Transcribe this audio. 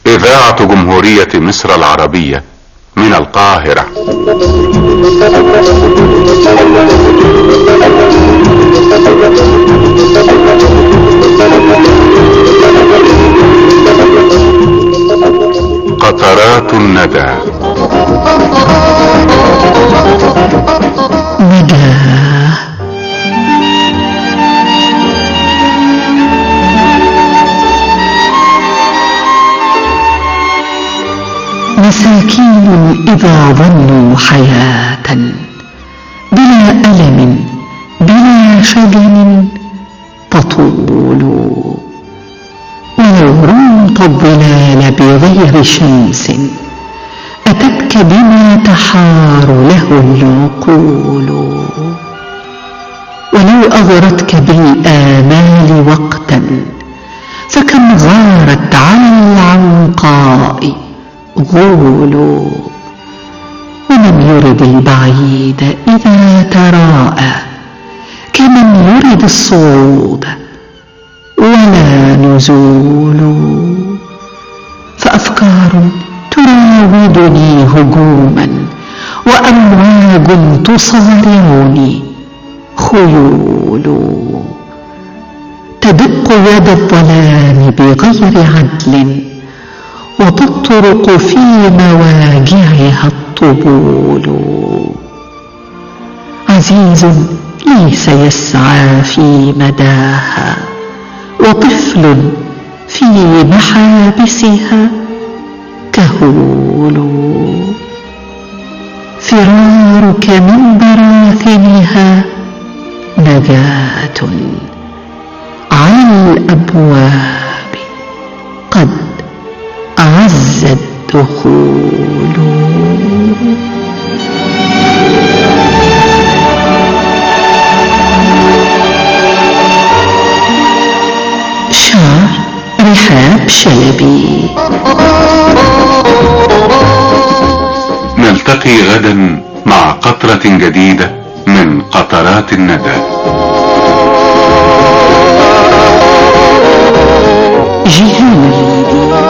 إذاعة جمهورية مصر العربية من القاهرة. قطرات الندى. مساكين إذا ظنوا حياة بلا ألم بلا شجن تطول، ولو رمت الظلال بغير شمس أتتك بما تحار له العقول، ولو أغرتك بالآمال وقتا فكم غارت على العنقاء غول، ومن يرد البعيد إذا تراءى كمن يرد الصعود ولا نزول، فأفكار تراودني هجوما وأمواج تصارعني خيول، تدق يد الظلام بغير عدل وتطرق في مواجعها الطبول، عزيز ليس يسعى في مداها وطفل في محابسها كهول، فرارك من براثنها نجاة على الأبواب قد أعز الدخول. شعر رحاب شلبي. نلتقي غدا مع قطرة جديدة من قطرات الندى. جيهان.